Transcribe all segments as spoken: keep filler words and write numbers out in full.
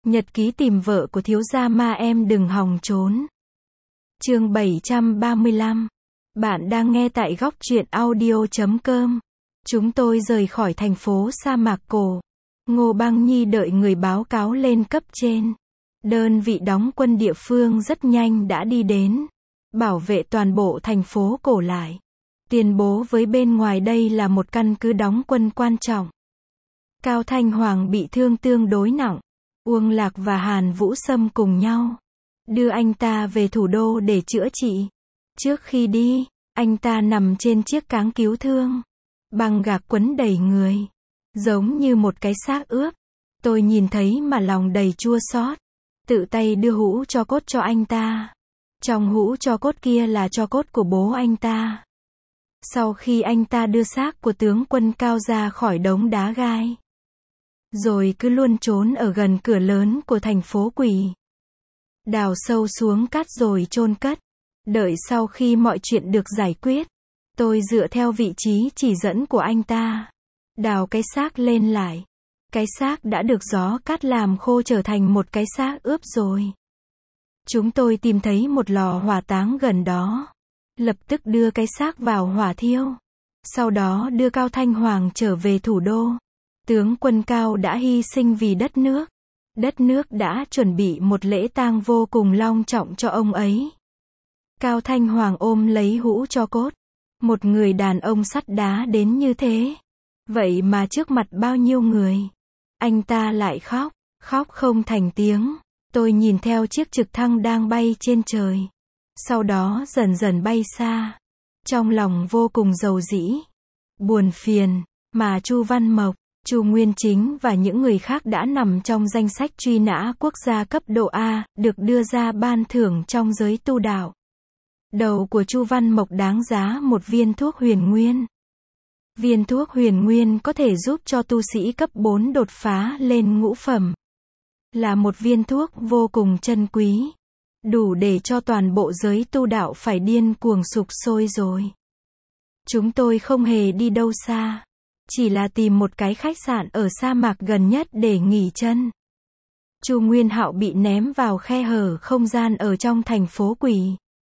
Nhật ký tìm vợ của thiếu gia ma em đừng hòng trốn. Chương bảy trăm ba mươi lăm. Bạn đang nghe tại góc truyện audio chấm com. Chúng tôi rời khỏi thành phố sa mạc cổ. Ngô Băng Nhi đợi người báo cáo lên cấp trên. Đơn vị đóng quân địa phương rất nhanh đã đi đến. Bảo vệ toàn bộ thành phố cổ lại. Tuyên bố với bên ngoài đây là một căn cứ đóng quân quan trọng. Cao Thanh Hoàng bị thương tương đối nặng. Uông Lạc và Hàn Vũ Sâm cùng nhau đưa anh ta về thủ đô để chữa trị. Trước khi đi, anh ta nằm trên chiếc cáng cứu thương, băng gạc quấn đầy người, giống như một cái xác ướp. Tôi nhìn thấy mà lòng đầy chua xót, tự tay đưa hũ tro cốt cho anh ta. Trong hũ tro cốt kia là tro cốt của bố anh ta. Sau khi anh ta đưa xác của tướng quân Cao ra khỏi đống đá gai, rồi cứ luôn trốn ở gần cửa lớn của thành phố quỷ. Đào sâu xuống cát rồi chôn cất. Đợi sau khi mọi chuyện được giải quyết, tôi dựa theo vị trí chỉ dẫn của anh ta, đào cái xác lên lại. Cái xác đã được gió cát làm khô trở thành một cái xác ướp rồi. Chúng tôi tìm thấy một lò hỏa táng gần đó. Lập tức đưa cái xác vào hỏa thiêu. Sau đó đưa Cao Thanh Hoàng trở về thủ đô. Tướng quân Cao đã hy sinh vì đất nước. Đất nước đã chuẩn bị một lễ tang vô cùng long trọng cho ông ấy. Cao Thanh Hoàng ôm lấy hũ tro cốt. Một người đàn ông sắt đá đến như thế. Vậy mà trước mặt bao nhiêu người, anh ta lại khóc, khóc không thành tiếng. Tôi nhìn theo chiếc trực thăng đang bay trên trời. Sau đó dần dần bay xa. Trong lòng vô cùng rầu rĩ, buồn phiền, mà Chu Văn Mộc, Chu Nguyên Chính và những người khác đã nằm trong danh sách truy nã quốc gia cấp độ A, được đưa ra ban thưởng trong giới tu đạo. Đầu của Chu Văn Mộc đáng giá một viên thuốc huyền nguyên. Viên thuốc huyền nguyên có thể giúp cho tu sĩ cấp bốn đột phá lên ngũ phẩm. Là một viên thuốc vô cùng chân quý. Đủ để cho toàn bộ giới tu đạo phải điên cuồng sục sôi rồi. Chúng tôi không hề đi đâu xa. Chỉ là tìm một cái khách sạn ở sa mạc gần nhất để nghỉ chân. Chu Nguyên Hạo bị ném vào khe hở không gian ở trong thành phố quỷ.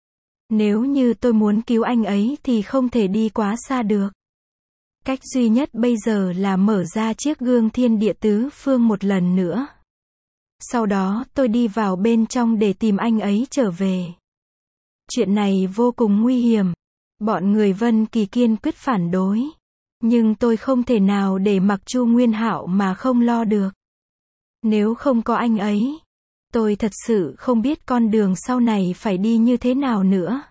Nếu như tôi muốn cứu anh ấy thì không thể đi quá xa được. Cách duy nhất bây giờ là mở ra chiếc gương thiên địa tứ phương một lần nữa. Sau đó tôi đi vào bên trong để tìm anh ấy trở về. Chuyện này vô cùng nguy hiểm. Bọn người Vân Kỳ kiên quyết phản đối. Nhưng tôi không thể nào để mặc Chu Nguyên Hạo mà không lo được. Nếu không có anh ấy, tôi thật sự không biết con đường sau này phải đi như thế nào nữa.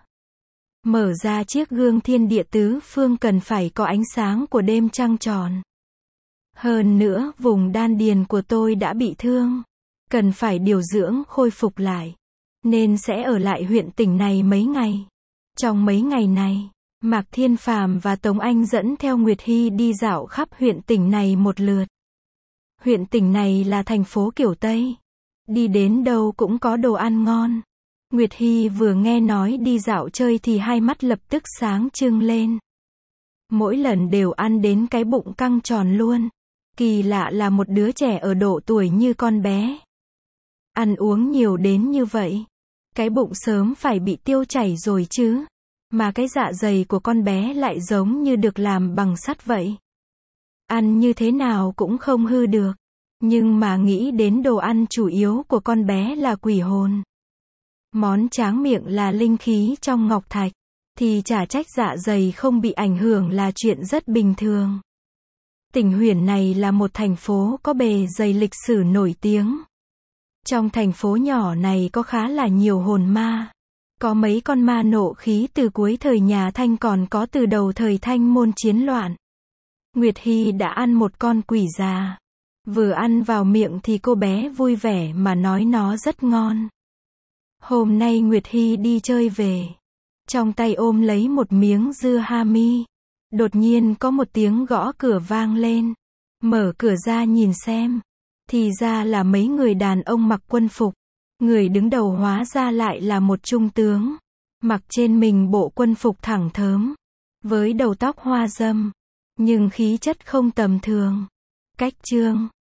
Mở ra chiếc gương thiên địa tứ phương cần phải có ánh sáng của đêm trăng tròn. Hơn nữa, vùng đan điền của tôi đã bị thương. Cần phải điều dưỡng khôi phục lại. Nên sẽ ở lại huyện tỉnh này mấy ngày. Trong mấy ngày này, Mạc Thiên Phàm và Tống Anh dẫn theo Nguyệt Hy đi dạo khắp huyện tỉnh này một lượt. Huyện tỉnh này là thành phố kiểu Tây. Đi đến đâu cũng có đồ ăn ngon. Nguyệt Hy vừa nghe nói đi dạo chơi thì hai mắt lập tức sáng trưng lên. Mỗi lần đều ăn đến cái bụng căng tròn luôn. Kỳ lạ là một đứa trẻ ở độ tuổi như con bé. Ăn uống nhiều đến như vậy. Cái bụng sớm phải bị tiêu chảy rồi chứ. Mà cái dạ dày của con bé lại giống như được làm bằng sắt vậy. Ăn như thế nào cũng không hư được. Nhưng mà nghĩ đến đồ ăn chủ yếu của con bé là quỷ hồn. Món tráng miệng là linh khí trong ngọc thạch. Thì chả trách dạ dày không bị ảnh hưởng là chuyện rất bình thường. Tỉnh Huyền này là một thành phố có bề dày lịch sử nổi tiếng. Trong thành phố nhỏ này có khá là nhiều hồn ma. Có mấy con ma nộ khí từ cuối thời nhà Thanh còn có từ đầu thời Thanh môn chiến loạn. Nguyệt Hy đã ăn một con quỷ già. Vừa ăn vào miệng thì cô bé vui vẻ mà nói nó rất ngon. Hôm nay Nguyệt Hy đi chơi về. Trong tay ôm lấy một miếng dưa ha mi. Đột nhiên có một tiếng gõ cửa vang lên. Mở cửa ra nhìn xem. Thì ra là mấy người đàn ông mặc quân phục. Người đứng đầu hóa ra lại là một trung tướng. Mặc trên mình bộ quân phục thẳng thớm. Với đầu tóc hoa râm. Nhưng khí chất không tầm thường. Cách chương